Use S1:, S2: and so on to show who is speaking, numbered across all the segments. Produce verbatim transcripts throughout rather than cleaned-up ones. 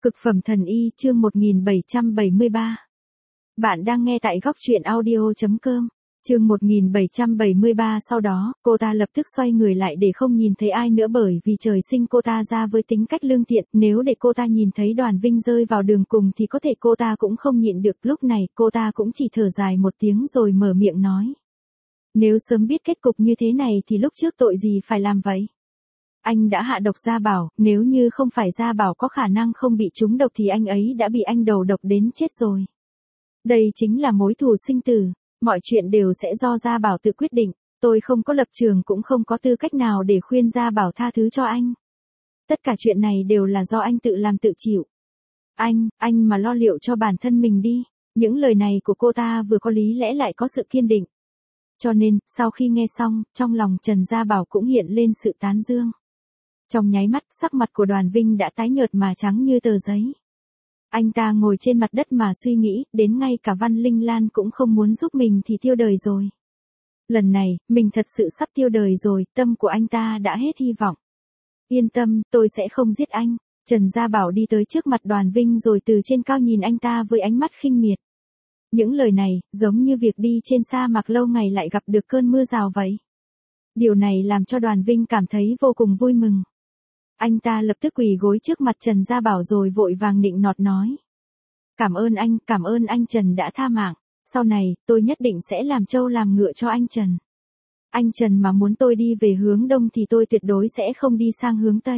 S1: Cực phẩm thần y chương một nghìn bảy trăm bảy mươi ba. Bạn đang nghe tại góc truyện audio chấm com. Chương một nghìn bảy trăm bảy mươi ba. Sau đó, cô ta lập tức xoay người lại để không nhìn thấy ai nữa, bởi vì trời sinh cô ta ra với tính cách lương thiện, nếu để cô ta nhìn thấy Đoàn Vinh rơi vào đường cùng thì có thể cô ta cũng không nhịn được. Lúc này, cô ta cũng chỉ thở dài một tiếng rồi mở miệng nói. Nếu sớm biết kết cục như thế này thì lúc trước tội gì phải làm vậy? Anh đã hạ độc Gia Bảo, nếu như không phải Gia Bảo có khả năng không bị trúng độc thì anh ấy đã bị anh đầu độc đến chết rồi. Đây chính là mối thù sinh tử, mọi chuyện đều sẽ do Gia Bảo tự quyết định, tôi không có lập trường cũng không có tư cách nào để khuyên Gia Bảo tha thứ cho anh. Tất cả chuyện này đều là do anh tự làm tự chịu. Anh, anh mà lo liệu cho bản thân mình đi. Những lời này của cô ta vừa có lý lẽ lại có sự kiên định. Cho nên, sau khi nghe xong, trong lòng Trần Gia Bảo cũng hiện lên sự tán dương. Trong nháy mắt, sắc mặt của Đoàn Vinh đã tái nhợt mà trắng như tờ giấy. Anh ta ngồi trên mặt đất mà suy nghĩ, đến ngay cả Văn Linh Lan cũng không muốn giúp mình thì tiêu đời rồi. Lần này, mình thật sự sắp tiêu đời rồi, tâm của anh ta đã hết hy vọng. Yên tâm, tôi sẽ không giết anh. Trần Gia Bảo đi tới trước mặt Đoàn Vinh rồi từ trên cao nhìn anh ta với ánh mắt khinh miệt. Những lời này, giống như việc đi trên sa mạc lâu ngày lại gặp được cơn mưa rào vậy. Điều này làm cho Đoàn Vinh cảm thấy vô cùng vui mừng. Anh ta lập tức quỳ gối trước mặt Trần Gia Bảo rồi vội vàng nịnh nọt nói. Cảm ơn anh, cảm ơn anh Trần đã tha mạng. Sau này, tôi nhất định sẽ làm trâu làm ngựa cho anh Trần. Anh Trần mà muốn tôi đi về hướng đông thì tôi tuyệt đối sẽ không đi sang hướng tây.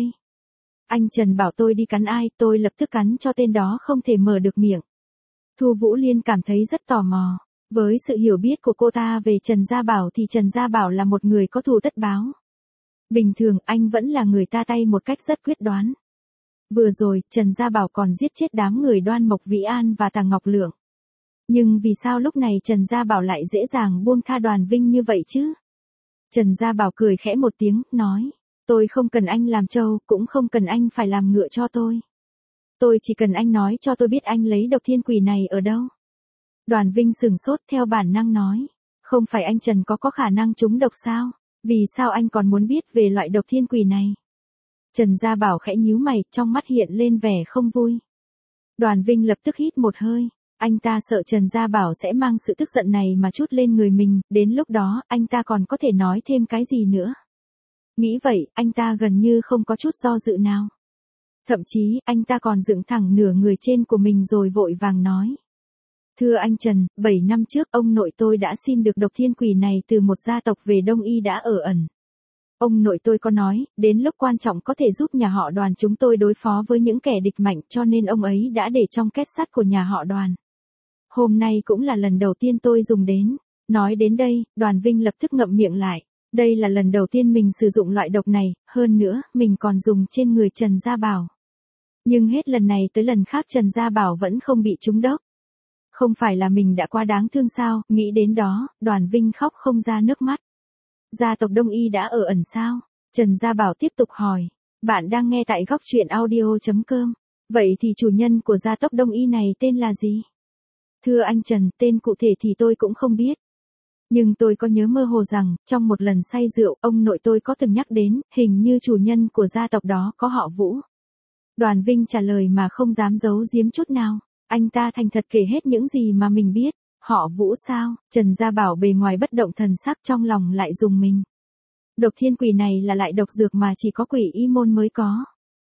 S1: Anh Trần bảo tôi đi cắn ai, tôi lập tức cắn cho tên đó không thể mở được miệng. Thu Vũ Liên cảm thấy rất tò mò. Với sự hiểu biết của cô ta về Trần Gia Bảo thì Trần Gia Bảo là một người có thù tất báo. Bình thường anh vẫn là người ta tay một cách rất quyết đoán. Vừa rồi, Trần Gia Bảo còn giết chết đám người Đoan Mộc Vĩ An và Tàng Ngọc Lượng. Nhưng vì sao lúc này Trần Gia Bảo lại dễ dàng buông tha Đoàn Vinh như vậy chứ? Trần Gia Bảo cười khẽ một tiếng, nói. Tôi không cần anh làm trâu, cũng không cần anh phải làm ngựa cho tôi. Tôi chỉ cần anh nói cho tôi biết anh lấy độc thiên quỷ này ở đâu. Đoàn Vinh sừng sốt theo bản năng nói. Không phải anh Trần có có khả năng trúng độc sao? Vì sao anh còn muốn biết về loại độc thiên quỷ này? Trần Gia Bảo khẽ nhíu mày, trong mắt hiện lên vẻ không vui. Đoàn Vinh lập tức hít một hơi. Anh ta sợ Trần Gia Bảo sẽ mang sự tức giận này mà trút lên người mình, đến lúc đó, anh ta còn có thể nói thêm cái gì nữa. Nghĩ vậy, anh ta gần như không có chút do dự nào. Thậm chí, anh ta còn dựng thẳng nửa người trên của mình rồi vội vàng nói. Thưa anh Trần, bảy năm trước ông nội tôi đã xin được độc thiên quỷ này từ một gia tộc về Đông Y đã ở ẩn. Ông nội tôi có nói, đến lúc quan trọng có thể giúp nhà họ Đoàn chúng tôi đối phó với những kẻ địch mạnh, cho nên ông ấy đã để trong két sắt của nhà họ Đoàn. Hôm nay cũng là lần đầu tiên tôi dùng đến. Nói đến đây, Đoàn Vinh lập tức ngậm miệng lại. Đây là lần đầu tiên mình sử dụng loại độc này, hơn nữa, mình còn dùng trên người Trần Gia Bảo. Nhưng hết lần này tới lần khác Trần Gia Bảo vẫn không bị trúng độc. Không phải là mình đã quá đáng thương sao? Nghĩ đến đó, Đoàn Vinh khóc không ra nước mắt. Gia tộc Đông Y đã ở ẩn sao? Trần Gia Bảo tiếp tục hỏi. Bạn đang nghe tại góc truyện audio chấm com. Vậy thì chủ nhân của gia tộc Đông Y này tên là gì? Thưa anh Trần, tên cụ thể thì tôi cũng không biết. Nhưng tôi có nhớ mơ hồ rằng, trong một lần say rượu, ông nội tôi có từng nhắc đến, hình như chủ nhân của gia tộc đó có họ Vũ. Đoàn Vinh trả lời mà không dám giấu giếm chút nào. Anh ta thành thật kể hết những gì mà mình biết. Họ Vũ sao? Trần Gia Bảo bề ngoài bất động thần sắc, trong lòng lại rùng mình. Độc thiên quỷ này là loại độc dược mà chỉ có Quỷ Y Môn mới có.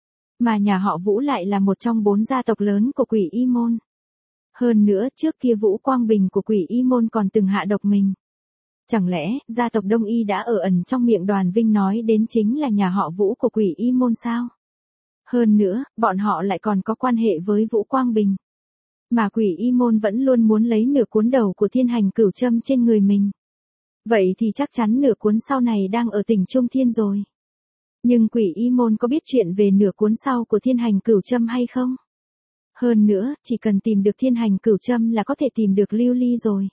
S1: Mà nhà họ Vũ lại là một trong bốn gia tộc lớn của Quỷ Y Môn. Hơn nữa, trước kia Vũ Quang Bình của Quỷ Y Môn còn từng hạ độc mình. Chẳng lẽ, gia tộc Đông Y đã ở ẩn trong miệng Đoàn Vinh nói đến chính là nhà họ Vũ của Quỷ Y Môn sao? Hơn nữa, bọn họ lại còn có quan hệ với Vũ Quang Bình. Mà Quỷ Y Môn vẫn luôn muốn lấy nửa cuốn đầu của Thiên Hành Cửu Châm trên người mình. Vậy thì chắc chắn nửa cuốn sau này đang ở tỉnh Trung Thiên rồi. Nhưng Quỷ Y Môn có biết chuyện về nửa cuốn sau của Thiên Hành Cửu Châm hay không? Hơn nữa, chỉ cần tìm được Thiên Hành Cửu Châm là có thể tìm được Lưu Ly rồi.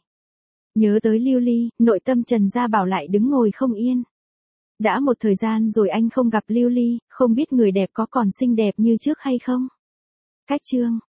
S1: Nhớ tới Lưu Ly, nội tâm Trần Gia Bảo lại đứng ngồi không yên. Đã một thời gian rồi anh không gặp Lưu Ly, không biết người đẹp có còn xinh đẹp như trước hay không? Cách chương